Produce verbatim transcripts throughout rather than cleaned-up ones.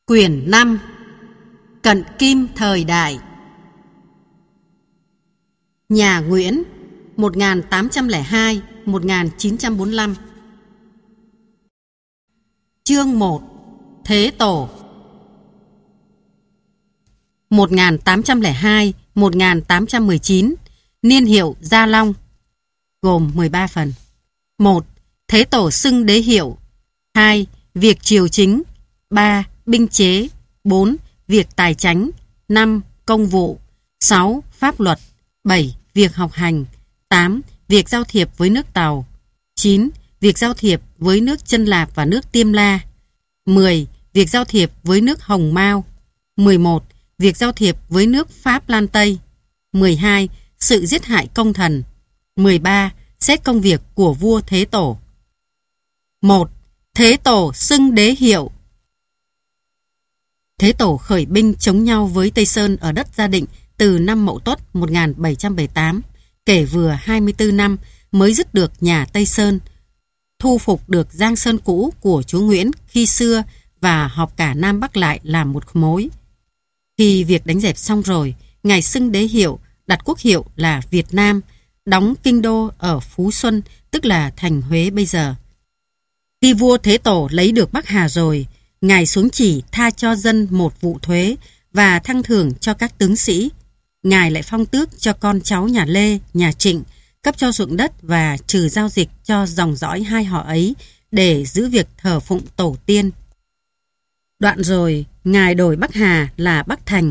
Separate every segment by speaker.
Speaker 1: Quyển năm. Cận kim thời đại. Nhà Nguyễn một nghìn tám trăm lẻ hai đến một nghìn chín trăm bốn mươi lăm. Chương một. Thế Tổ. một nghìn tám trăm lẻ hai đến một nghìn tám trăm mười chín. Niên hiệu Gia Long. Gồm mười ba phần. một. Thế Tổ xưng đế hiệu. hai. Việc triều chính. ba. Binh chế. bốn. Việc tài chánh. năm. Công vụ. sáu. Pháp luật. bảy. Việc học hành. tám. Việc giao thiệp với nước Tàu. chín. Việc giao thiệp với nước Chân Lạp và nước Tiêm La. mười. Việc giao thiệp với nước Hồng Mao. mười một. Việc giao thiệp với nước Pháp Lan Tây. mười hai. Sự giết hại công thần. mười ba. Xét công việc của vua Thế Tổ. một. Thế Tổ xưng đế hiệu. Thế Tổ khởi binh chống nhau với Tây Sơn ở đất Gia Định từ năm Mậu Tuất một nghìn bảy trăm bảy mươi tám, kể vừa hai mươi tư năm mới dứt được nhà Tây Sơn, thu phục được Giang Sơn cũ của chúa Nguyễn khi xưa và họp cả Nam Bắc lại làm một mối. Khi việc đánh dẹp xong rồi, ngài xưng đế hiệu, đặt quốc hiệu là Việt Nam, đóng kinh đô ở Phú Xuân, tức là thành Huế bây giờ. Khi vua Thế Tổ lấy được Bắc Hà rồi, ngài xuống chỉ tha cho dân một vụ thuế và thăng thưởng cho các tướng sĩ. Ngài lại phong tước cho con cháu nhà Lê, nhà Trịnh, cấp cho ruộng đất và trừ giao dịch cho dòng dõi hai họ ấy để giữ việc thờ phụng tổ tiên. Đoạn rồi, ngài đổi Bắc Hà là Bắc Thành.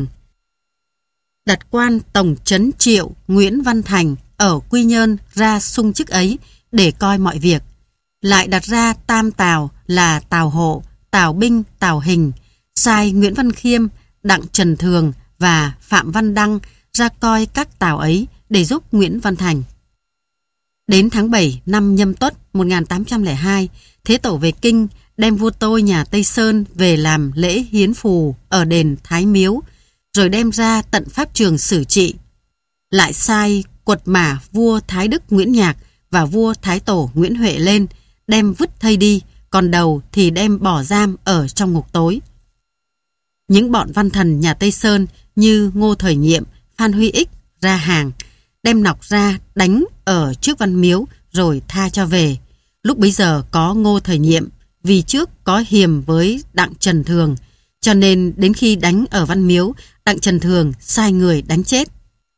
Speaker 1: Đặt quan tổng trấn Triệu Nguyễn Văn Thành ở Quy Nhơn ra xung chức ấy để coi mọi việc. Lại đặt ra tam tào là Tào Hộ, Tào Binh, Tào Hình, sai Nguyễn Văn Khiêm, Đặng Trần Thường và Phạm Văn Đăng ra coi các tào ấy để giúp Nguyễn Văn Thành. Đến tháng bảy năm Nhâm Tuất một nghìn tám trăm lẻ hai, Thế Tổ về Kinh, đem vua tôi nhà Tây Sơn về làm lễ hiến phù ở đền Thái Miếu, rồi đem ra tận pháp trường xử trị. Lại sai quật mả vua Thái Đức Nguyễn Nhạc và vua Thái Tổ Nguyễn Huệ lên, đem vứt thây đi, còn đầu thì đem bỏ giam ở trong ngục tối. Những bọn văn thần nhà Tây Sơn như Ngô Thời Nhiệm, Phan Huy Ích ra hàng, đem nọc ra đánh ở trước Văn Miếu rồi tha cho về. Lúc bấy giờ có Ngô Thời Nhiệm, vì trước có hiềm với Đặng Trần Thường, cho nên đến khi đánh ở Văn Miếu, Đặng Trần Thường sai người đánh chết.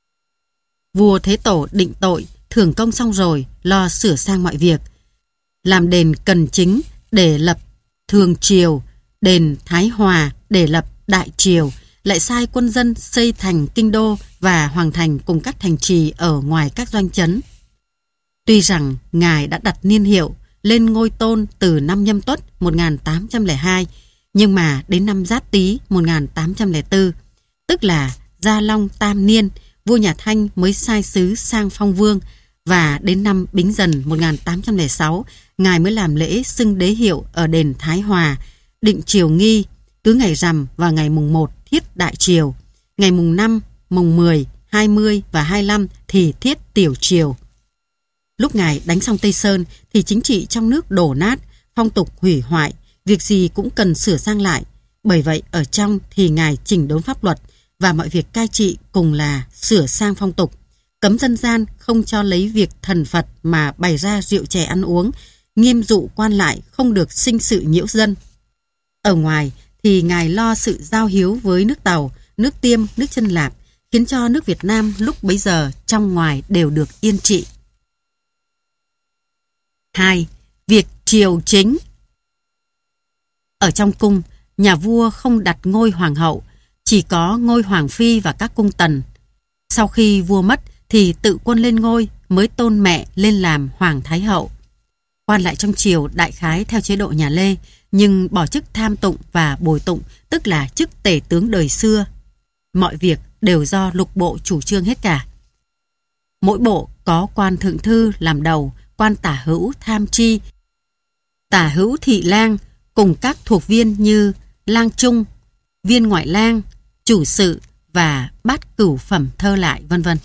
Speaker 1: Vua Thế Tổ định tội, thưởng công xong rồi, lo sửa sang mọi việc. Làm đền Cần Chính để lập Thường Triều, đền Thái Hòa để lập Đại Triều, lại sai quân dân xây thành Kinh Đô và Hoàng Thành cùng các thành trì ở ngoài các doanh trấn. Tuy rằng ngài đã đặt niên hiệu lên ngôi tôn từ năm Nhâm Tuất một nghìn tám trăm lẻ hai, nhưng mà đến năm Giáp Tý một nghìn tám trăm lẻ bốn, tức là Gia Long Tam Niên, vua nhà Thanh mới sai sứ sang phong vương, và đến năm Bính Dần một nghìn tám trăm lẻ sáu, ngài mới làm lễ xưng đế hiệu ở đền Thái Hòa, định triều nghi, cứ ngày rằm và ngày mùng một thiết đại triều, ngày mùng năm, mùng mười, hai mươi và hai mươi lăm thì thiết tiểu triều. Lúc ngài đánh xong Tây Sơn thì chính trị trong nước đổ nát, phong tục hủy hoại, việc gì cũng cần sửa sang lại. Bởi vậy ở trong thì ngài chỉnh đốn pháp luật và mọi việc cai trị cùng là sửa sang phong tục, cấm dân gian không cho lấy việc thần Phật mà bày ra rượu chè ăn uống, nghiêm dụ quan lại không được sinh sự nhiễu dân. Ở ngoài thì ngài lo sự giao hiếu với nước Tàu, nước Tiêm, nước Chân Lạp, khiến cho nước Việt Nam lúc bấy giờ trong ngoài đều được yên trị. hai. Việc triều chính. Ở trong cung, nhà vua không đặt ngôi hoàng hậu, chỉ có ngôi hoàng phi và các cung tần. Sau khi vua mất thì tự quân lên ngôi, mới tôn mẹ lên làm hoàng thái hậu. Quan lại trong triều đại khái theo chế độ nhà Lê, nhưng bỏ chức tham tụng và bồi tụng, tức là chức tể tướng đời xưa. Mọi việc đều do lục bộ chủ trương hết cả. Mỗi bộ có quan thượng thư làm đầu, quan tả hữu tham tri, tả hữu thị lang cùng các thuộc viên như lang trung, viên ngoại lang, chủ sự và bát cửu phẩm thơ lại, vân vân.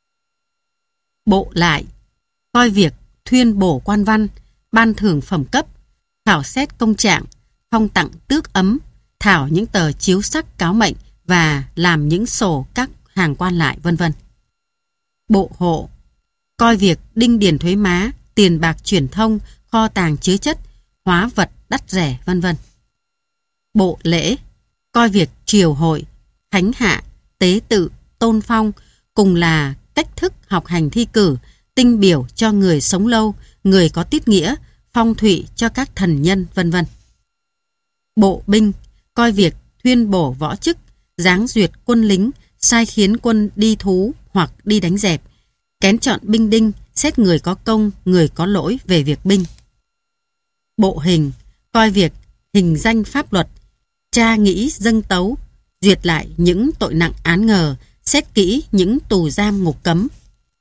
Speaker 1: Bộ lại coi việc thuyên bổ quan văn, ban thưởng phẩm cấp, khảo xét công trạng, phong tặng tước ấm, thảo những tờ chiếu sắc cáo mệnh và làm những sổ các hàng quan lại, vân vân. Bộ hộ coi việc đinh điền thuế má, tiền bạc truyền thông, kho tàng chứa chất, hóa vật đắt rẻ, vân vân. Bộ lễ coi việc triều hội, khánh hạ, tế tự, tôn phong cùng là cách thức học hành thi cử, tinh biểu cho người sống lâu, người có tiết nghĩa, phong thủy cho các thần nhân, vân vân. Bộ binh coi việc tuyên bổ võ chức, giáng duyệt quân lính, sai khiến quân đi thú hoặc đi đánh dẹp, kén chọn binh đinh, xét người có công, người có lỗi về việc binh. Bộ hình coi việc hình danh pháp luật, tra nghĩ dâng tấu, duyệt lại những tội nặng án ngờ, xét kỹ những tù giam ngục cấm.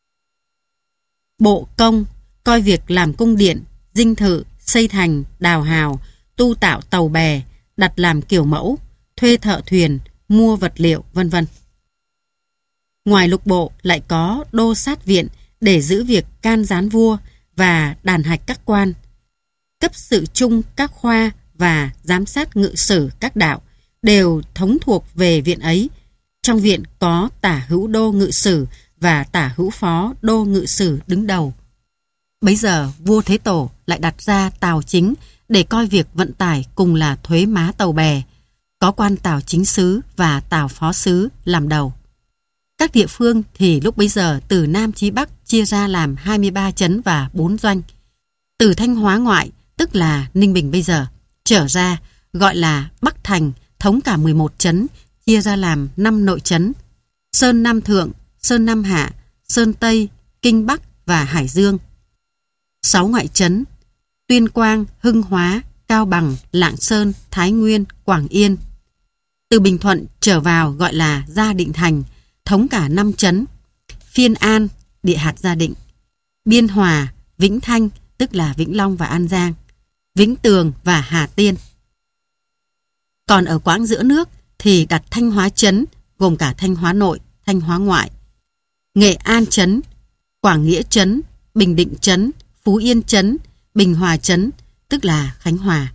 Speaker 1: Bộ công coi việc làm cung điện, dinh thự, xây thành, đào hào, tu tạo tàu bè, đặt làm kiểu mẫu, thuê thợ thuyền, mua vật liệu, vân vân. Ngoài lục bộ lại có đô sát viện để giữ việc can gián vua và đàn hạch các quan, cấp sự chung các khoa và giám sát ngự sử các đạo đều thống thuộc về viện ấy. Trong viện có tả hữu đô ngự sử và tả hữu phó đô ngự sử đứng đầu. Bấy giờ vua Thế Tổ lại đặt ra tào chính để coi việc vận tải cùng là thuế má tàu bè, có quan tào chính sứ và tào phó sứ làm đầu. Các địa phương thì lúc bấy giờ từ Nam chí Bắc chia ra làm hai mươi ba trấn và bốn doanh. Từ Thanh Hóa ngoại, tức là Ninh Bình bây giờ, trở ra gọi là Bắc Thành, thống cả mười một trấn, chia ra làm năm nội trấn: Sơn Nam Thượng, Sơn Nam Hạ, Sơn Tây, Kinh Bắc và Hải Dương. Sáu ngoại trấn: Tuyên Quang, Hưng Hóa, Cao Bằng, Lạng Sơn, Thái Nguyên, Quảng Yên. Từ Bình Thuận trở vào gọi là Gia Định Thành, thống cả năm trấn: Phiên An, địa hạt Gia Định, Biên Hòa, Vĩnh Thanh, tức là Vĩnh Long và An Giang, Vĩnh Tường và Hà Tiên. Còn ở quãng giữa nước thì đặt Thanh Hóa trấn, gồm cả Thanh Hóa nội, Thanh Hóa ngoại, Nghệ An trấn, Quảng Nghĩa trấn, Bình Định trấn, Phú Yên trấn, Bình Hòa trấn, tức là Khánh Hòa,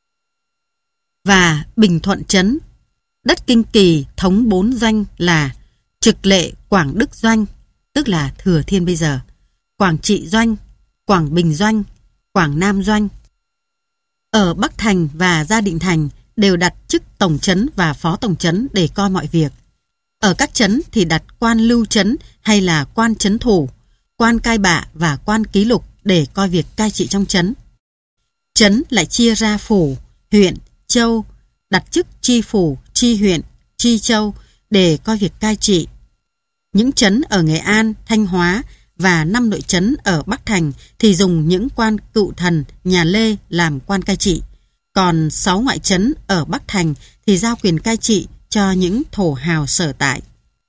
Speaker 1: và Bình Thuận trấn. Đất Kinh Kỳ thống bốn doanh là Trực Lệ Quảng Đức doanh, tức là Thừa Thiên bây giờ, Quảng Trị doanh, Quảng Bình doanh, Quảng Nam doanh. Ở Bắc Thành và Gia Định Thành đều đặt chức tổng trấn và phó tổng trấn để coi mọi việc. Ở các trấn thì đặt quan lưu trấn hay là quan trấn thủ, quan cai bạ và quan ký lục để coi việc cai trị trong trấn. Trấn lại chia ra phủ, huyện, châu, đặt chức tri phủ, tri huyện, tri châu để coi việc cai trị. Những trấn ở Nghệ An, Thanh Hóa và năm nội trấn ở Bắc Thành thì dùng những quan cựu thần nhà Lê làm quan cai trị. Còn sáu ngoại trấn ở Bắc Thành thì giao quyền cai trị cho những thổ hào sở tại.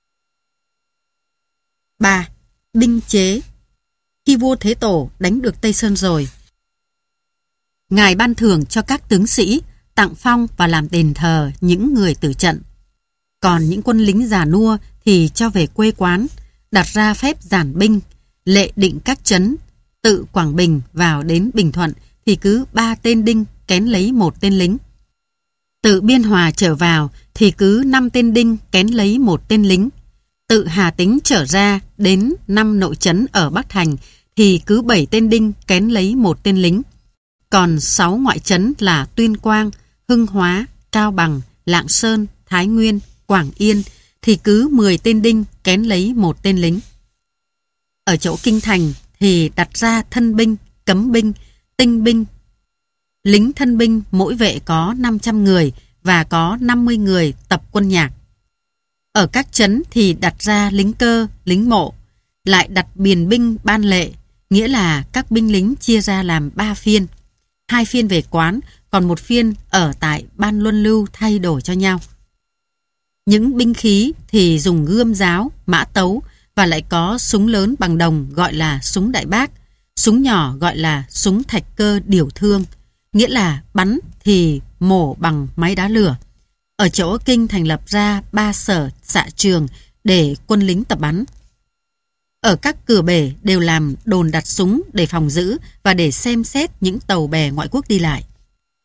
Speaker 1: ba. Binh chế. Khi vua Thế Tổ đánh được Tây Sơn rồi, Ngài ban thưởng cho các tướng sĩ, tặng phong và làm đền thờ những người tử trận. Còn những quân lính già nua thì cho về quê quán, đặt ra phép giản binh, lệ định các trấn. Tự Quảng Bình vào đến Bình Thuận thì cứ ba tên đinh kén lấy một tên lính. Tự Biên Hòa trở vào thì cứ năm tên đinh kén lấy một tên lính. Tự Hà Tĩnh trở ra đến năm nội trấn ở Bắc Thành thì cứ bảy tên đinh kén lấy một tên lính. Còn sáu ngoại trấn là Tuyên Quang, Hưng Hóa, Cao Bằng, Lạng Sơn, Thái Nguyên, Quảng Yên thì cứ mười tên đinh kén lấy một tên lính. Ở chỗ Kinh Thành thì đặt ra thân binh, cấm binh, tinh binh. Lính thân binh mỗi vệ có năm trăm người và có năm mươi người tập quân nhạc. Ở các trấn thì đặt ra lính cơ, lính mộ, lại đặt biền binh ban lệ, nghĩa là các binh lính chia ra làm ba phiên. Hai phiên về quán, còn một phiên ở tại ban luân lưu thay đổi cho nhau. Những binh khí thì dùng gươm giáo, mã tấu và lại có súng lớn bằng đồng gọi là súng đại bác, súng nhỏ gọi là súng thạch cơ điểu thương, nghĩa là bắn thì mổ bằng máy đá lửa. Ở chỗ Kinh thành lập ra ba sở xạ trường để quân lính tập bắn. Ở các cửa bể đều làm đồn đặt súng để phòng giữ và để xem xét những tàu bè ngoại quốc đi lại.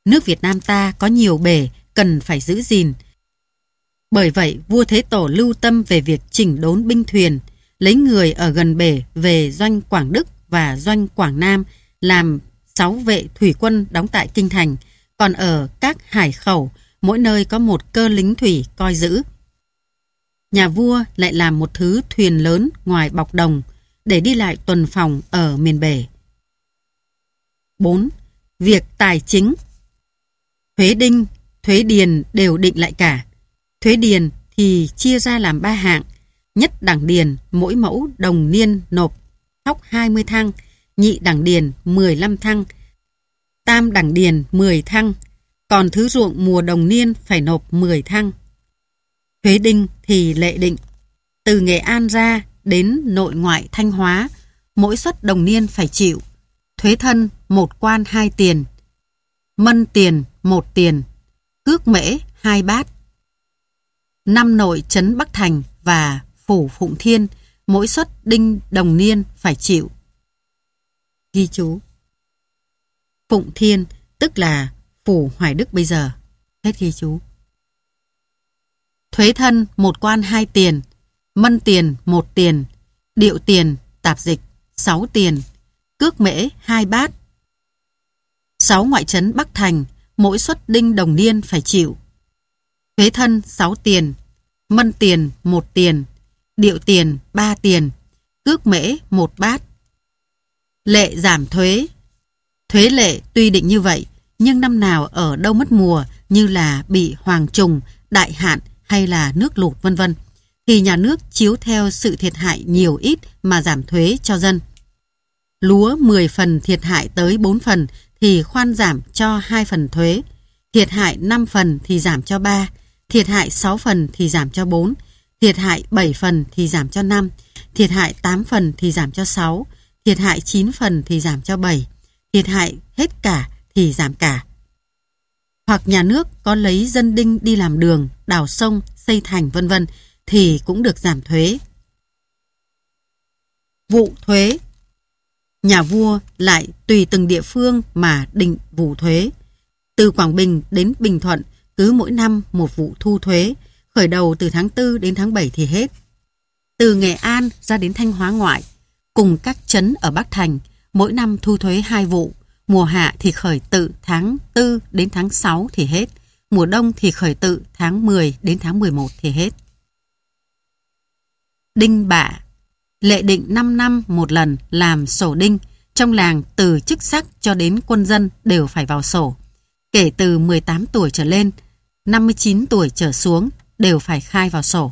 Speaker 1: Nước Việt Nam ta có nhiều bể cần phải giữ gìn. Bởi vậy, vua Thế Tổ lưu tâm về việc chỉnh đốn binh thuyền, lấy người ở gần bể về doanh Quảng Đức và doanh Quảng Nam làm sáu vệ thủy quân đóng tại kinh thành, còn ở các hải khẩu, mỗi nơi có một cơ lính thủy coi giữ. Nhà vua lại làm một thứ thuyền lớn ngoài bọc đồng để đi lại tuần phòng ở miền bể. bốn. Việc tài chính. Thuế đinh, thuế điền đều định lại cả. Thuế điền thì chia ra làm ba hạng. Nhất đẳng điền mỗi mẫu đồng niên nộp thóc hai mươi thăng, nhị đẳng điền mười lăm thăng, tam đẳng điền mười thăng, còn thứ ruộng mùa đồng niên phải nộp mười thăng. Thuế đinh thì lệ định. Từ Nghệ An ra đến nội ngoại Thanh Hóa, mỗi suất đồng niên phải chịu. Thuế thân một quan hai tiền, mân tiền một tiền, cước mễ hai bát. Năm nội trấn Bắc Thành và phủ Phụng Thiên, mỗi suất đinh đồng niên phải chịu. Ghi chú. Phụng Thiên tức là phủ Hoài Đức bây giờ. Hết ghi chú. Thuế thân một quan hai tiền, mân tiền một tiền, điệu tiền tạp dịch sáu tiền, cước mễ hai bát. Sáu ngoại trấn Bắc Thành, mỗi suất đinh đồng niên phải chịu. Thuế thân sáu tiền, mân tiền một tiền, điệu tiền ba tiền, cước mễ một bát. Lệ giảm thuế. Thuế lệ tuy định như vậy, nhưng năm nào ở đâu mất mùa như là bị hoàng trùng, đại hạn hay là nước lụt vân vân, thì nhà nước chiếu theo sự thiệt hại nhiều ít mà giảm thuế cho dân. Lúa mười phần thiệt hại tới bốn phần thì khoan giảm cho hai phần thuế, thiệt hại năm phần thì giảm cho ba, thiệt hại sáu phần thì giảm cho bốn, thiệt hại bảy phần thì giảm cho năm, thiệt hại tám phần thì giảm cho sáu, thiệt hại chín phần thì giảm cho bảy, thiệt hại hết cả thì giảm cả. Hoặc nhà nước có lấy dân đinh đi làm đường, đào sông, xây thành vân vân thì cũng được giảm thuế. Vụ thuế. Nhà vua lại tùy từng địa phương mà định vụ thuế. Từ Quảng Bình đến Bình Thuận cứ mỗi năm một vụ thu thuế, khởi đầu từ tháng tư đến tháng bảy thì hết. Từ Nghệ An ra đến Thanh Hóa ngoại, cùng các trấn ở Bắc Thành, mỗi năm thu thuế hai vụ. Mùa hạ thì khởi tự tháng tư đến tháng sáu thì hết. Mùa đông thì khởi tự tháng mười đến tháng mười một thì hết. Đinh bạ. Lệ định năm năm một lần làm sổ đinh. Trong làng từ chức sắc cho đến quân dân đều phải vào sổ. Kể từ mười tám tuổi trở lên, năm mươi chín tuổi trở xuống đều phải khai vào sổ.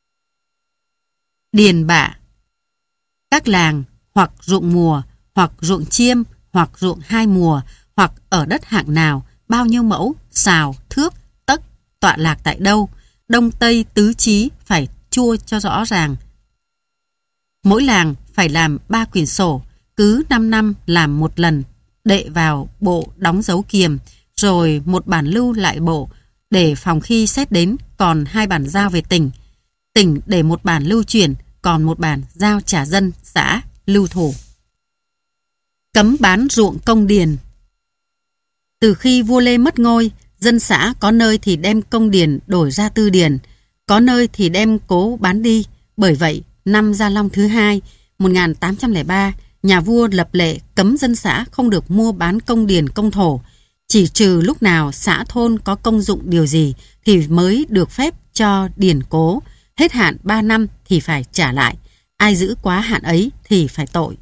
Speaker 1: Điền bạ. Các làng hoặc ruộng mùa, hoặc ruộng chiêm, hoặc ruộng hai mùa, hoặc ở đất hạng nào, bao nhiêu mẫu, sào, thước, tấc, tọa lạc tại đâu, đông tây tứ chí phải chua cho rõ ràng. Mỗi làng phải làm ba quyển sổ, cứ năm năm làm một lần, đệ vào bộ đóng dấu kiềm, rồi một bản lưu lại bộ, để phòng khi xét đến còn hai bản giao về tỉnh. Tỉnh để một bản lưu chuyển, còn một bản giao trả dân, xã, lưu thủ. Cấm bán ruộng công điền. Từ khi vua Lê mất ngôi, dân xã có nơi thì đem công điền đổi ra tư điền, có nơi thì đem cố bán đi. Bởi vậy, năm Gia Long thứ hai, một nghìn tám trăm lẻ ba, nhà vua lập lệ cấm dân xã không được mua bán công điền công thổ, chỉ trừ lúc nào xã thôn có công dụng điều gì thì mới được phép cho điền cố, hết hạn ba năm thì phải trả lại, ai giữ quá hạn ấy thì phải tội.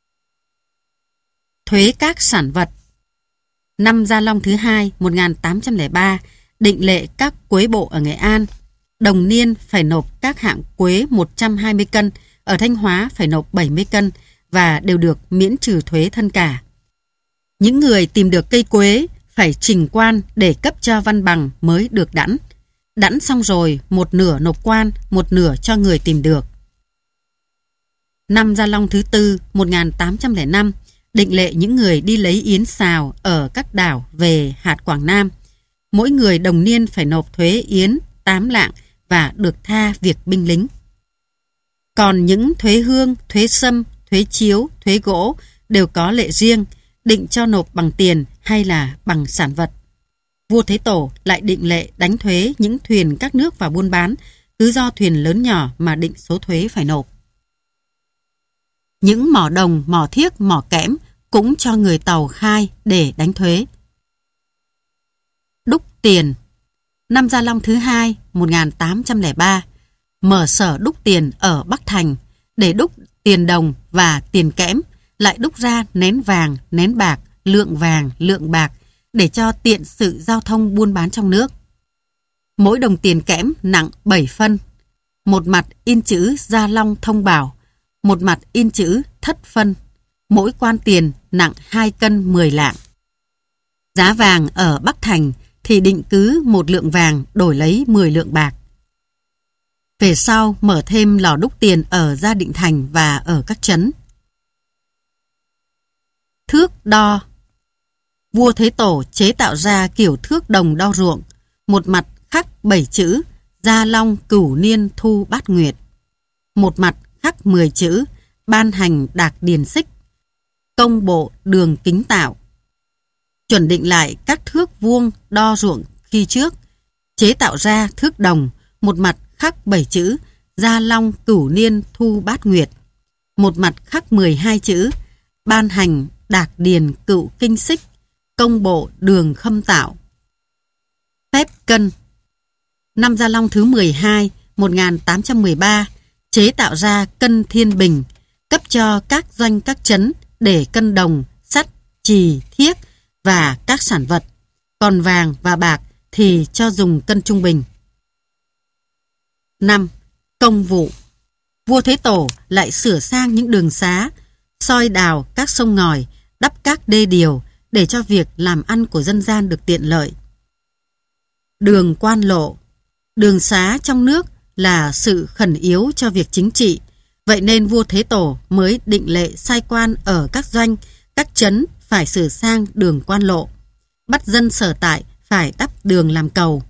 Speaker 1: Thuế các sản vật. Năm Gia Long thứ hai, một nghìn tám trăm lẻ ba, định lệ các quế bộ ở Nghệ An, đồng niên phải nộp các hạng quế một trăm hai mươi cân, ở Thanh Hóa phải nộp bảy mươi cân và đều được miễn trừ thuế thân cả. Những người tìm được cây quế phải trình quan để cấp cho văn bằng mới được đẵn. Đẵn xong rồi, một nửa nộp quan, một nửa cho người tìm được. Năm Gia Long thứ tư, một nghìn tám trăm lẻ năm, định lệ những người đi lấy yến xào ở các đảo về hạt Quảng Nam. Mỗi người đồng niên phải nộp thuế yến tám lạng và được tha việc binh lính. Còn những thuế hương, thuế sâm, thuế chiếu, thuế gỗ đều có lệ riêng, định cho nộp bằng tiền hay là bằng sản vật. Vua Thế Tổ lại định lệ đánh thuế những thuyền các nước vào buôn bán, cứ do thuyền lớn nhỏ mà định số thuế phải nộp. Những mỏ đồng, mỏ thiếc, mỏ kẽm cũng cho người tàu khai để đánh thuế. Đúc tiền. Năm Gia Long thứ hai, một nghìn tám trăm lẻ ba, mở sở đúc tiền ở Bắc Thành để đúc tiền đồng và tiền kẽm, lại đúc ra nén vàng, nén bạc, lượng vàng, lượng bạc để cho tiện sự giao thông buôn bán trong nước. Mỗi đồng tiền kẽm nặng bảy phân, một mặt in chữ Gia Long thông bảo, một mặt in chữ thất phân. Mỗi quan tiền nặng hai cân mười lạng. Giá vàng ở Bắc Thành thì định cứ một lượng vàng đổi lấy mười lượng bạc. Về sau mở thêm lò đúc tiền ở Gia Định Thành và ở các trấn. Thước đo. Vua Thế Tổ chế tạo ra kiểu thước đồng đo ruộng, một mặt khắc bảy chữ Gia Long Cửu Niên Thu Bát Nguyệt, một mặt khắc mười chữ Ban hành Đạc Điền Xích, công bộ đường kính tạo. Chuẩn định lại các thước vuông đo ruộng khi trước, chế tạo ra thước đồng, một mặt khắc bảy chữ Gia Long Cửu Niên Thu Bát Nguyệt, một mặt khắc mười hai chữ Ban hành Đạc Điền Cựu Kinh Xích, công bộ đường khâm tạo. Phép cân. Năm Gia Long thứ mười hai, một nghìn tám trăm mười ba, chế tạo ra cân thiên bình, cấp cho các doanh các trấn để cân đồng, sắt, chì, thiếc và các sản vật, còn vàng và bạc thì cho dùng cân trung bình. năm. Công vụ. Vua Thế Tổ lại sửa sang những đường xá, soi đào các sông ngòi, đắp các đê điều để cho việc làm ăn của dân gian được tiện lợi. Đường quan lộ. Đường xá trong nước là sự khẩn yếu cho việc chính trị, vậy nên vua Thế Tổ mới định lệ sai quan ở các doanh, các trấn phải sửa sang đường quan lộ, bắt dân sở tại phải đắp đường làm cầu.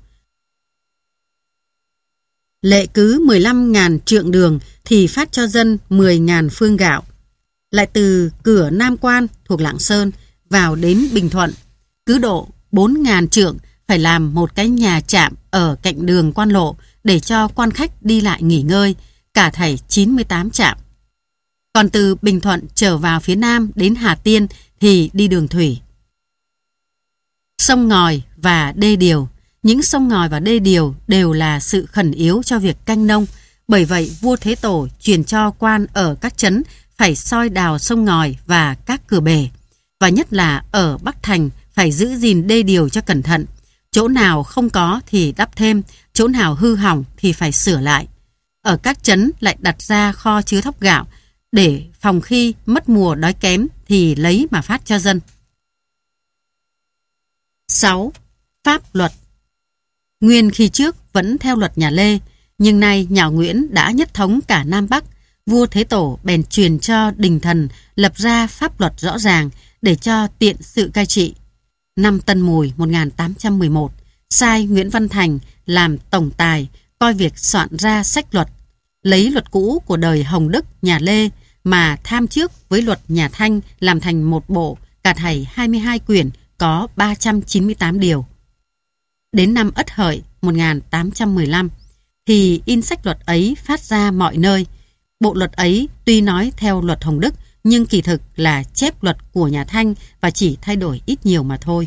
Speaker 1: Lệ cứ mười lăm nghìn trượng đường thì phát cho dân mười nghìn phương gạo. Lại từ cửa Nam Quan thuộc Lạng Sơn vào đến Bình Thuận, cứ độ bốn nghìn trượng phải làm một cái nhà trạm ở cạnh đường quan lộ để cho quan khách đi lại nghỉ ngơi, cả thảy chín mươi tám trạm. Còn từ Bình Thuận trở vào phía Nam đến Hà Tiên thì đi đường thủy. Sông ngòi và đê điều. Những sông ngòi và đê điều đều là sự khẩn yếu cho việc canh nông, bởi vậy vua Thế Tổ truyền cho quan ở các trấn phải soi đào sông ngòi và các cửa bể, và nhất là ở Bắc Thành phải giữ gìn đê điều cho cẩn thận. Chỗ nào không có thì đắp thêm, chỗ nào hư hỏng thì phải sửa lại. Ở các trấn lại đặt ra kho chứa thóc gạo để phòng khi mất mùa đói kém thì lấy mà phát cho dân. sáu. Pháp luật. Nguyên khi trước vẫn theo luật nhà Lê, nhưng nay nhà Nguyễn đã nhất thống cả Nam Bắc, vua Thế Tổ bèn truyền cho đình thần lập ra pháp luật rõ ràng để cho tiện sự cai trị. Năm Tân Mùi một nghìn tám trăm mười một, sai Nguyễn Văn Thành làm tổng tài, coi việc soạn ra sách luật, lấy luật cũ của đời Hồng Đức nhà Lê mà tham trước với luật nhà Thanh làm thành một bộ, cả thảy hai mươi hai quyển, có ba trăm chín mươi tám điều. Đến năm Ất Hợi một nghìn tám trăm mười lăm thì in sách luật ấy phát ra mọi nơi. Bộ luật ấy tuy nói theo luật Hồng Đức nhưng kỳ thực là chép luật của nhà Thanh và chỉ thay đổi ít nhiều mà thôi.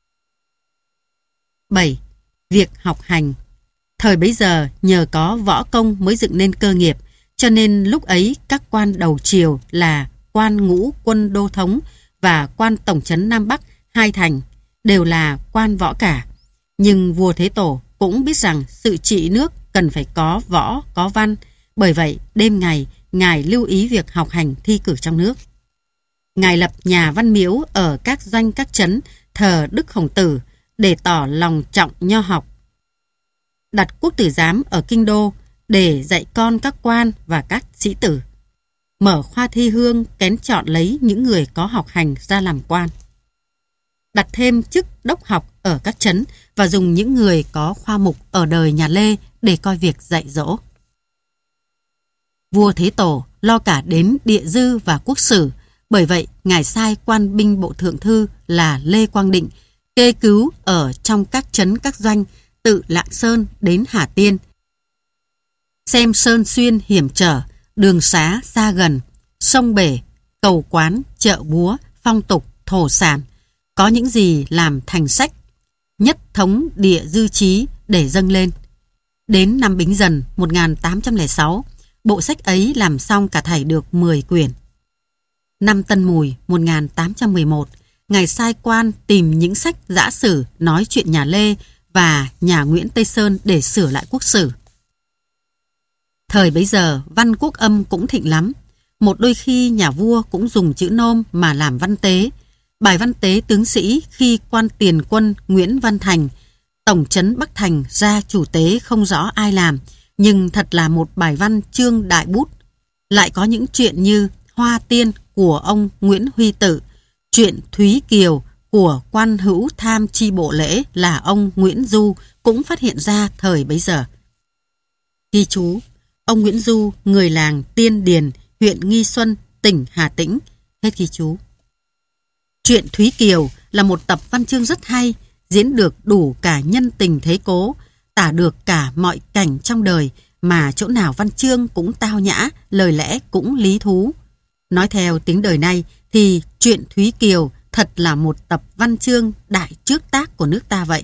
Speaker 1: bảy. Việc học hành. Thời bấy giờ nhờ có võ công mới dựng nên cơ nghiệp, cho nên lúc ấy các quan đầu triều là quan ngũ quân đô thống và quan tổng trấn Nam Bắc hai thành đều là quan võ cả. Nhưng vua Thế Tổ cũng biết rằng sự trị nước cần phải có võ, có văn, bởi vậy đêm ngày Ngài lưu ý việc học hành thi cử trong nước. Ngài lập nhà văn miếu ở các doanh các trấn thờ Đức Khổng Tử để tỏ lòng trọng nho học. Đặt quốc tử giám ở kinh đô để dạy con các quan và các sĩ tử. Mở khoa thi hương kén chọn lấy những người có học hành ra làm quan. Đặt thêm chức đốc học ở các trấn và dùng những người có khoa mục ở đời nhà Lê để coi việc dạy dỗ. Vua Thế Tổ lo cả đến địa dư và quốc sử, bởi vậy Ngài sai quan binh bộ thượng thư là Lê Quang Định kê cứu ở trong các trấn các doanh từ Lạng Sơn đến Hà Tiên. Xem sơn xuyên hiểm trở, đường xá xa gần, sông bể, cầu quán, chợ búa, phong tục, thổ sản, có những gì làm thành sách, nhất thống địa dư chí để dâng lên. Đến năm Bính Dần một nghìn tám trăm lẻ sáu, bộ sách ấy làm xong cả thảy được mười quyển. Năm Tân Mùi một nghìn tám trăm mười một, Ngài sai quan tìm những sách giã sử nói chuyện nhà Lê và nhà Nguyễn Tây Sơn để sửa lại quốc sử. Thời bấy giờ văn quốc âm cũng thịnh lắm. Một đôi khi nhà vua cũng dùng chữ nôm mà làm văn tế. Bài văn tế tướng sĩ khi quan tiền quân Nguyễn Văn Thành, tổng trấn Bắc Thành ra chủ tế không rõ ai làm, nhưng thật là một bài văn chương đại bút. Lại có những chuyện như Hoa Tiên của ông Nguyễn Huy Tự, chuyện Thúy Kiều của quan hữu tham chi bộ lễ là ông Nguyễn Du cũng phát hiện ra thời bấy giờ. Ghi chú: ông Nguyễn Du, người làng Tiên Điền, huyện Nghi Xuân, tỉnh Hà Tĩnh. Hết ghi chú. Chuyện Thúy Kiều là một tập văn chương rất hay, diễn được đủ cả nhân tình thế cố, tả được cả mọi cảnh trong đời, mà chỗ nào văn chương cũng tao nhã, lời lẽ cũng lý thú. Nói theo tiếng đời nay thì chuyện Thúy Kiều thật là một tập văn chương đại trước tác của nước ta vậy.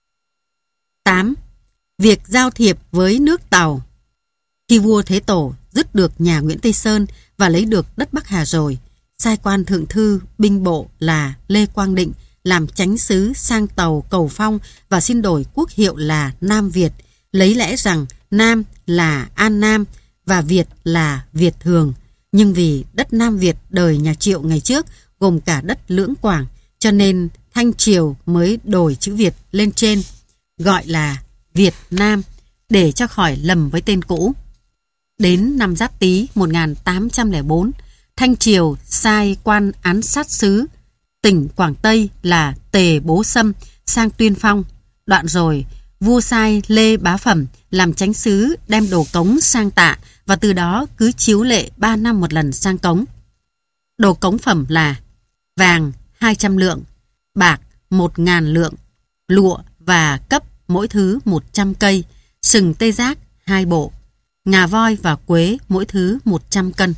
Speaker 1: tám. Việc giao thiệp với nước Tàu. Khi vua Thế Tổ dứt được nhà Nguyễn Tây Sơn và lấy được đất Bắc Hà rồi, sai quan thượng thư binh bộ là Lê Quang Định làm chánh sứ sang Tàu cầu phong và xin đổi quốc hiệu là Nam Việt, lấy lẽ rằng Nam là An Nam và Việt là Việt Thường. Nhưng vì đất Nam Việt đời nhà Triệu ngày trước gồm cả đất Lưỡng Quảng, cho nên Thanh Triều mới đổi chữ Việt lên trên, gọi là Việt Nam, để cho khỏi lầm với tên cũ. Đến năm Giáp Tý một nghìn tám trăm lẻ bốn, Thanh Triều sai quan án sát sứ tỉnh Quảng Tây là Tề Bố Sâm sang Tuyên Phong. Đoạn rồi, vua sai Lê Bá Phẩm làm chánh sứ đem đồ cống sang Tạ, và từ đó cứ chiếu lệ ba năm một lần sang cống. Đồ cống phẩm là vàng hai trăm lượng, bạc một nghìn lượng, lụa và cấp mỗi thứ một trăm cây, sừng tê giác hai bộ, ngà voi và quế mỗi thứ một trăm cân.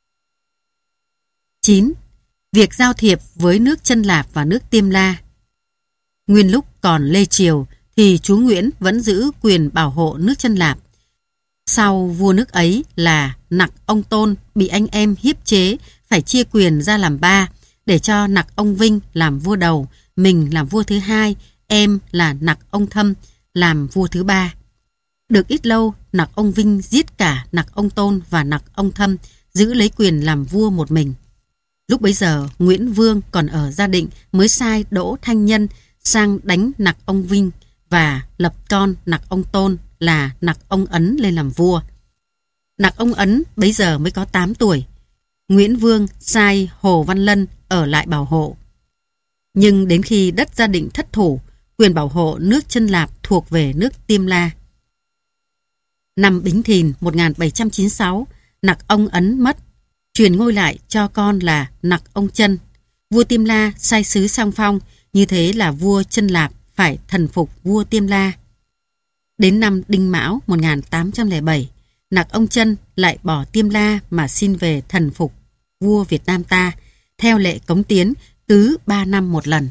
Speaker 1: chín. Việc giao thiệp với nước Chân Lạp và nước Tiêm La. Nguyên lúc còn Lê Triều thì chúa Nguyễn vẫn giữ quyền bảo hộ nước Chân Lạp. Sau vua nước ấy là Nặc Ông Tôn bị anh em hiếp chế, phải chia quyền ra làm ba, để cho Nặc Ông Vinh làm vua đầu, mình làm vua thứ hai, em là Nặc Ông Thâm làm vua thứ ba. Được ít lâu, Nặc Ông Vinh giết cả Nặc Ông Tôn và Nặc Ông Thâm, giữ lấy quyền làm vua một mình. Lúc bấy giờ, Nguyễn Vương còn ở Gia Định mới sai Đỗ Thanh Nhân sang đánh Nặc Ông Vinh và lập con Nặc Ông Tôn là Nặc Ông Ấn lên làm vua. Nặc Ông Ấn bấy giờ mới có tám tuổi. Nguyễn Vương sai Hồ Văn Lân ở lại bảo hộ. Nhưng đến khi đất Gia Định thất thủ, quyền bảo hộ nước Chân Lạp thuộc về nước Tiêm La. Năm Bính Thìn một nghìn bảy trăm chín mươi sáu, Nặc Ông Ấn mất, truyền ngôi lại cho con là Nặc Ông Chân. Vua Tiêm La sai sứ sang phong, như thế là vua Chân Lạp phải thần phục vua Tiêm La. Đến năm Đinh Mão một nghìn tám trăm lẻ bảy, Nặc Ông Chân lại bỏ Tiêm La mà xin về thần phục vua Việt Nam ta, theo lệ cống tiến cứ ba năm một lần.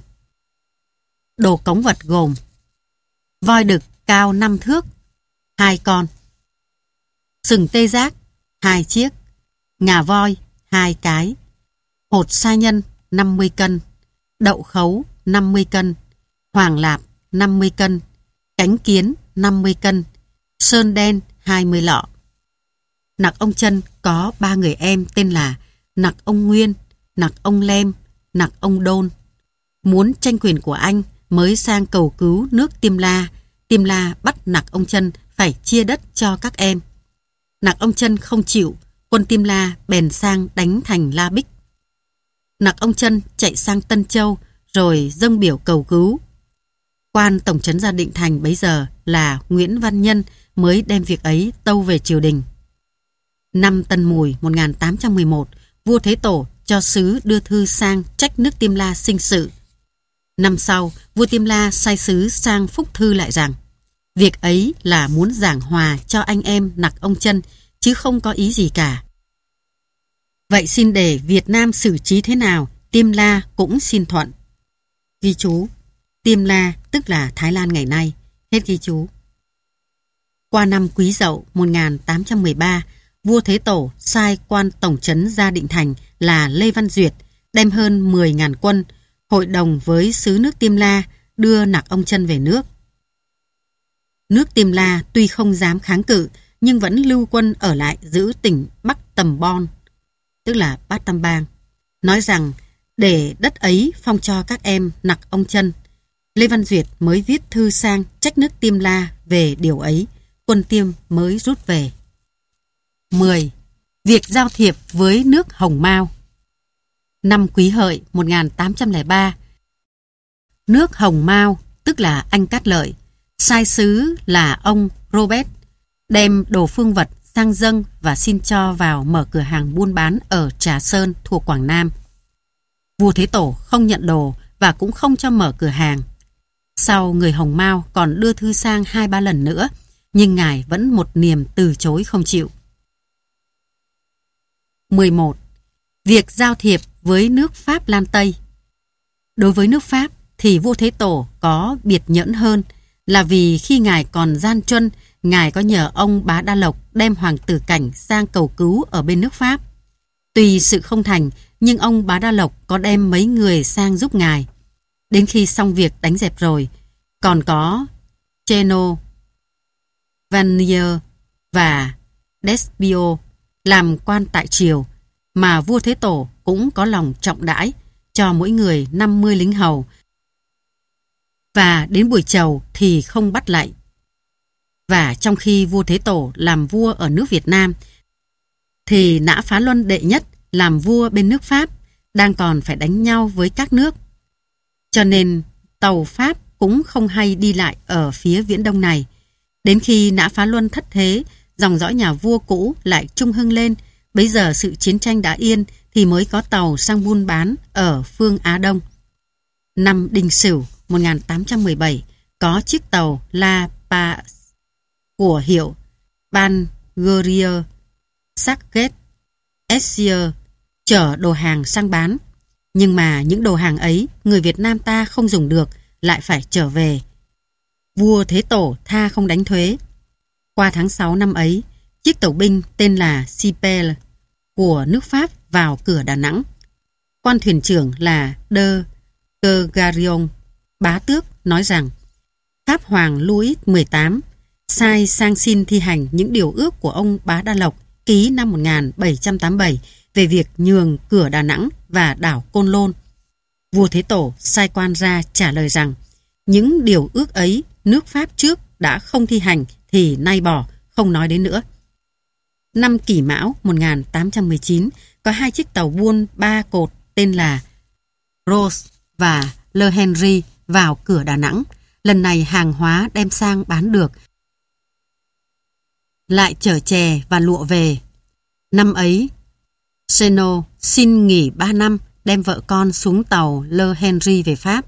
Speaker 1: Đồ cống vật gồm voi đực cao năm thước, hai con, sừng tê giác, hai chiếc, ngà voi, hai cái, hột sa nhân, năm mươi cân, đậu khấu, năm mươi cân, hoàng lạp, năm mươi cân, cánh kiến, năm mươi cân, sơn đen, hai mươi lọ. Nặc Ông Chân có ba người em tên là Nặc Ông Nguyên, Nặc Ông Lem, Nặc Ông Đôn. Muốn tranh quyền của anh mới sang cầu cứu nước Tiêm La. Tiêm La bắt Nặc Ông Chân phải chia đất cho các em. Nặc Ông Chân không chịu, quân Tiêm La bèn sang đánh thành La Bích. Nặc Ông Chân chạy sang Tân Châu rồi dâng biểu cầu cứu. Quan tổng trấn Gia Định Thành bấy giờ là Nguyễn Văn Nhân mới đem việc ấy tâu về triều đình. Năm Tân Mùi một nghìn tám trăm mười một, vua Thế Tổ cho sứ đưa thư sang trách nước Tiêm La sinh sự. Năm sau, vua Tiêm La sai sứ sang phúc thư lại rằng việc ấy là muốn giảng hòa cho anh em Nặc Ông Chân, chứ không có ý gì cả. Vậy xin để Việt Nam xử trí thế nào, Tiêm La cũng xin thuận. Ghi chú: Tiêm La tức là Thái Lan ngày nay. Hết ghi chú. Qua năm Quý Dậu một nghìn tám trăm mười ba, vua Thế Tổ sai quan tổng trấn ra Định Thành là Lê Văn Duyệt đem hơn mười nghìn quân hội đồng với sứ nước Tiêm La đưa Nặc Ông Chân về nước. Nước Tiêm La tuy không dám kháng cự nhưng vẫn lưu quân ở lại giữ tỉnh Bắc Tầm Bon, tức là Bát Tam Bang, nói rằng để đất ấy phong cho các em Nặc Ông Chân. Lê Văn Duyệt mới viết thư sang trách nước Tiêm La về điều ấy, quân Tiêm mới rút về. mười. Việc giao thiệp với nước Hồng Mao. Năm Quý Hợi một nghìn tám trăm lẻ ba, nước Hồng Mao, tức là Anh Cát Lợi, sai sứ là ông Robert đem đồ phương vật sang dâng và xin cho vào mở cửa hàng buôn bán ở Trà Sơn thuộc Quảng Nam. Vua Thế Tổ không nhận đồ và cũng không cho mở cửa hàng. Sau, người Hồng Mao còn đưa thư sang hai ba lần nữa, nhưng ngài vẫn một niềm từ chối không chịu. mười một. Việc giao thiệp với nước Pháp Lan Tây. Đối với nước Pháp thì vua Thế Tổ có biệt nhẫn hơn, là vì khi ngài còn gian truân, ngài có nhờ ông Bá Đa Lộc đem hoàng tử Cảnh sang cầu cứu ở bên nước Pháp. Tuy sự không thành, nhưng ông Bá Đa Lộc có đem mấy người sang giúp ngài. Đến khi xong việc đánh dẹp rồi, còn có Cheno, Vanier và Despio làm quan tại triều, mà vua Thế Tổ cũng có lòng trọng đãi, cho mỗi người năm mươi lính hầu, và đến buổi chầu thì không bắt lại. Và trong khi vua Thế Tổ làm vua ở nước Việt Nam, thì Nã Phá Luân đệ nhất làm vua bên nước Pháp, đang còn phải đánh nhau với các nước. Cho nên tàu Pháp cũng không hay đi lại ở phía viễn đông này. Đến khi Nã Phá Luân thất thế, dòng dõi nhà vua cũ lại trung hưng lên. Bấy giờ sự chiến tranh đã yên thì mới có tàu sang buôn bán ở phương Á Đông. Năm Đinh Sửu một nghìn tám trăm mười bảy, có chiếc tàu La Paz của hiệu Bangeria Sarget Asia chở đồ hàng sang bán. Nhưng mà những đồ hàng ấy người Việt Nam ta không dùng được, lại phải trở về. Vua Thế Tổ tha không đánh thuế. Qua tháng sáu năm ấy, chiếc tàu binh tên là Sipel của nước Pháp vào cửa Đà Nẵng. Quan thuyền trưởng là De Kergarion Bá Tước nói rằng Pháp Hoàng Louis mười tám sai sang xin thi hành những điều ước của ông Bá Đa Lộc ký năm một nghìn bảy trăm tám mươi bảy về việc nhường cửa Đà Nẵng và đảo Côn Lôn. Vua Thế Tổ sai quan ra trả lời rằng những điều ước ấy nước Pháp trước đã không thi hành thì nay bỏ, không nói đến nữa. Năm Kỷ Mão một nghìn tám trăm mười chín, có hai chiếc tàu buôn ba cột tên là Rose và Le Henry vào cửa Đà Nẵng. Lần này hàng hóa đem sang bán được, lại chở chè và lụa về. Năm ấy, Seno xin nghỉ ba năm, đem vợ con xuống tàu Le Henry về Pháp.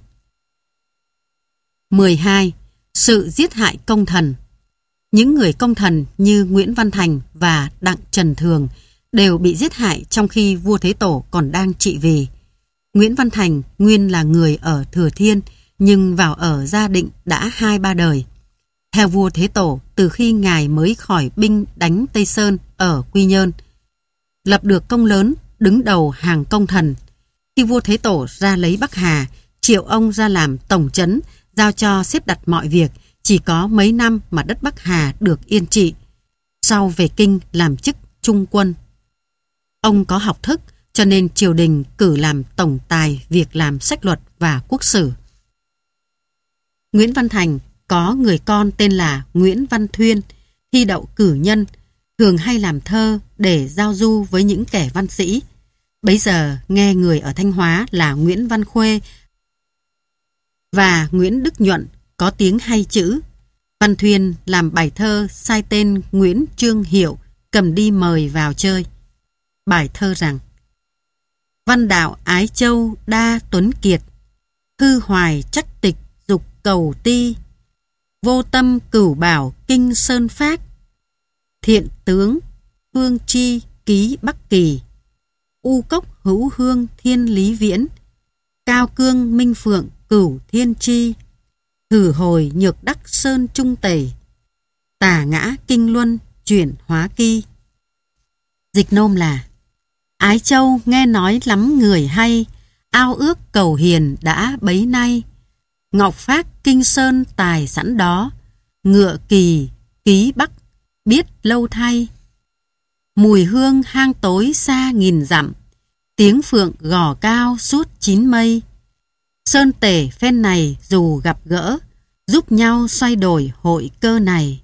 Speaker 1: mười hai. Sự giết hại công thần. Những người công thần như Nguyễn Văn Thành và Đặng Trần Thường đều bị giết hại trong khi vua Thế Tổ còn đang trị vì. Nguyễn Văn Thành nguyên là người ở Thừa Thiên, nhưng vào ở Gia Định đã hai ba đời. Theo vua Thế Tổ, từ khi ngài mới khỏi binh đánh Tây Sơn ở Quy Nhơn, lập được công lớn, đứng đầu hàng công thần. Khi vua Thế Tổ ra lấy Bắc Hà, triệu ông ra làm tổng trấn, giao cho xếp đặt mọi việc, chỉ có mấy năm mà đất Bắc Hà được yên trị. Sau về Kinh làm chức trung quân. Ông có học thức, cho nên triều đình cử làm tổng tài việc làm sách luật và quốc sử. Nguyễn Văn Thành có người con tên là Nguyễn Văn Thuyên, thi đậu cử nhân, thường hay làm thơ để giao du với những kẻ văn sĩ. Bấy giờ nghe người ở Thanh Hóa là Nguyễn Văn Khuê và Nguyễn Đức Nhuận có tiếng hay chữ. Văn Thuyên làm bài thơ sai tên Nguyễn Trương Hiệu, cầm đi mời vào chơi. Bài thơ rằng: Văn đạo ái châu đa tuấn kiệt, hư hoài trách tịch dục cầu ti, vô tâm cửu bảo kinh sơn phát, thiện tướng hương chi ký Bắc Kỳ, u cốc hữu hương thiên lý viễn, cao cương minh phượng cửu thiên chi, thử hồi nhược đắc sơn trung tề, tả ngã kinh luân chuyển hóa kỳ. Dịch nôm là: Ái Châu nghe nói lắm người hay, ao ước cầu hiền đã bấy nay, ngọc phát kinh sơn tài sẵn đó, ngựa kỳ ký Bắc biết lâu thay, mùi hương hang tối xa nghìn dặm, tiếng phượng gò cao suốt chín mây, sơn tể phen này dù gặp gỡ, giúp nhau xoay đổi hội cơ này.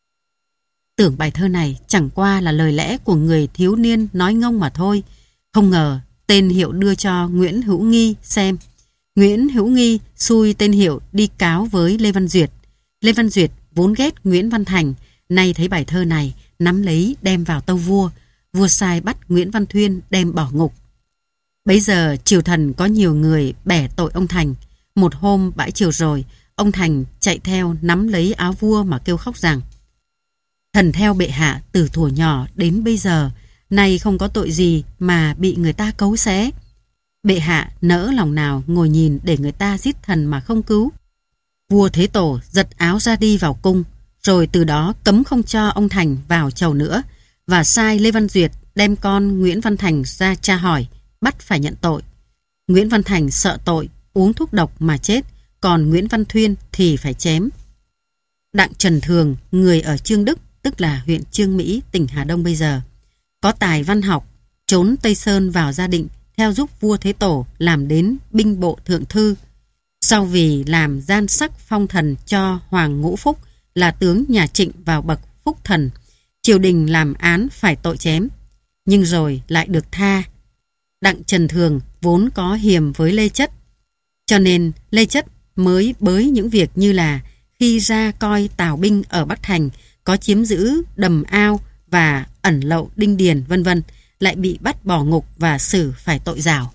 Speaker 1: Tưởng bài thơ này chẳng qua là lời lẽ của người thiếu niên nói ngông mà thôi. Không ngờ tên Hiệu đưa cho Nguyễn Hữu Nghi xem. Nguyễn Hữu Nghi xui tên Hiệu đi cáo với Lê Văn Duyệt. Lê Văn Duyệt vốn ghét Nguyễn Văn Thành, nay thấy bài thơ này nắm lấy đem vào tâu vua. Vua sai bắt Nguyễn Văn Thuyên đem bỏ ngục. Bấy giờ triều thần có nhiều người bẻ tội ông Thành. Một hôm bãi triều rồi, ông Thành chạy theo nắm lấy áo vua mà kêu khóc rằng: Thần theo bệ hạ từ thuở nhỏ đến bây giờ, nay không có tội gì mà bị người ta cấu xé. Bệ hạ nỡ lòng nào ngồi nhìn để người ta giết thần mà không cứu. Vua Thế Tổ giật áo ra đi vào cung, rồi từ đó cấm không cho ông Thành vào chầu nữa, và sai Lê Văn Duyệt đem con Nguyễn Văn Thành ra tra hỏi, bắt phải nhận tội. Nguyễn Văn Thành sợ tội, uống thuốc độc mà chết, còn Nguyễn Văn Thuyên thì phải chém. Đặng Trần Thường, người ở Chương Đức, tức là huyện Chương Mỹ, tỉnh Hà Đông bây giờ, có tài văn học, trốn Tây Sơn vào Gia Định theo giúp vua Thế Tổ làm đến binh bộ thượng thư. Sau vì làm gian sắc phong thần cho Hoàng Ngũ Phúc là tướng nhà Trịnh vào bậc phúc thần, triều đình làm án phải tội chém, nhưng rồi lại được tha. Đặng Trần Thường vốn có hiềm với Lê Chất, cho nên Lê Chất mới bới những việc như là khi ra coi tào binh ở Bắc Thành có chiếm giữ đầm ao và ẩn lậu đinh điền vân vân, lại bị bắt bỏ ngục và xử phải tội giảo.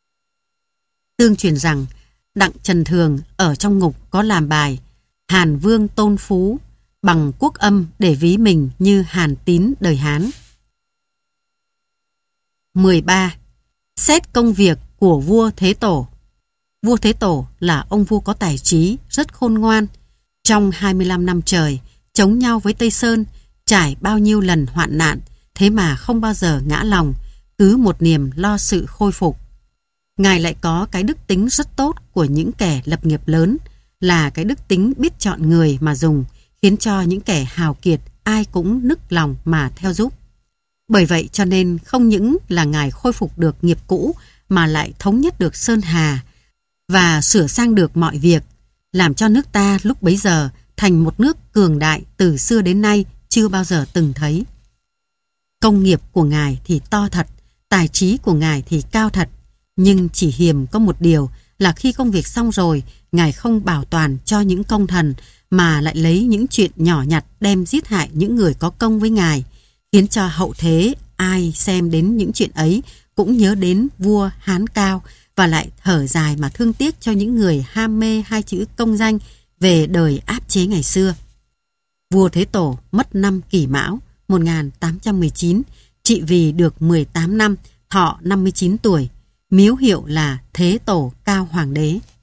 Speaker 1: Tương truyền rằng Đặng Trần Thường ở trong ngục có làm bài Hàn Vương Tôn Phú bằng quốc âm để ví mình như Hàn Tín đời Hán. mười ba. Xét công việc của vua Thế Tổ. Vua Thế Tổ là ông vua có tài trí, rất khôn ngoan. Trong hai mươi lăm năm trời chống nhau với Tây Sơn, trải bao nhiêu lần hoạn nạn, thế mà không bao giờ ngã lòng, cứ một niềm lo sự khôi phục. Ngài lại có cái đức tính rất tốt của những kẻ lập nghiệp lớn, là cái đức tính biết chọn người mà dùng, khiến cho những kẻ hào kiệt ai cũng nức lòng mà theo giúp. Bởi vậy cho nên không những là Ngài khôi phục được nghiệp cũ mà lại thống nhất được Sơn Hà và sửa sang được mọi việc, làm cho nước ta lúc bấy giờ thành một nước cường đại từ xưa đến nay chưa bao giờ từng thấy. Công nghiệp của Ngài thì to thật, tài trí của Ngài thì cao thật, nhưng chỉ hiềm có một điều là khi công việc xong rồi, Ngài không bảo toàn cho những công thần mà lại lấy những chuyện nhỏ nhặt đem giết hại những người có công với Ngài, khiến cho hậu thế ai xem đến những chuyện ấy cũng nhớ đến vua Hán Cao và lại thở dài mà thương tiếc cho những người ham mê hai chữ công danh về đời áp chế ngày xưa. Vua Thế Tổ mất năm Kỷ Mão một nghìn tám trăm mười chín, trị vì được mười tám năm, thọ năm mươi chín tuổi, miếu hiệu là Thế Tổ Cao Hoàng đế.